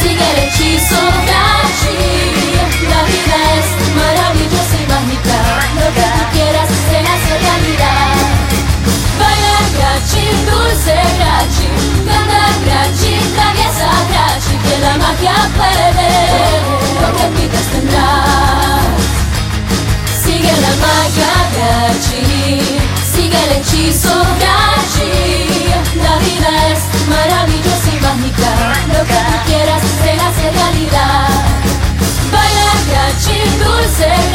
sigue el hechizo Gachi. La vida es maravillosa y mágica, lo que tú quieras se hace realidad. Baila Gachi, dulce Gachi, canta Gachi, traviesa Gachi, que la magia puede, lo que pidas tendrás. Sigue la magia Gachi, sigue el hechizo Gachi. La vida es maravillosa y mágica, lo que tú quieras se hace realidad. Baila Gachi, dulce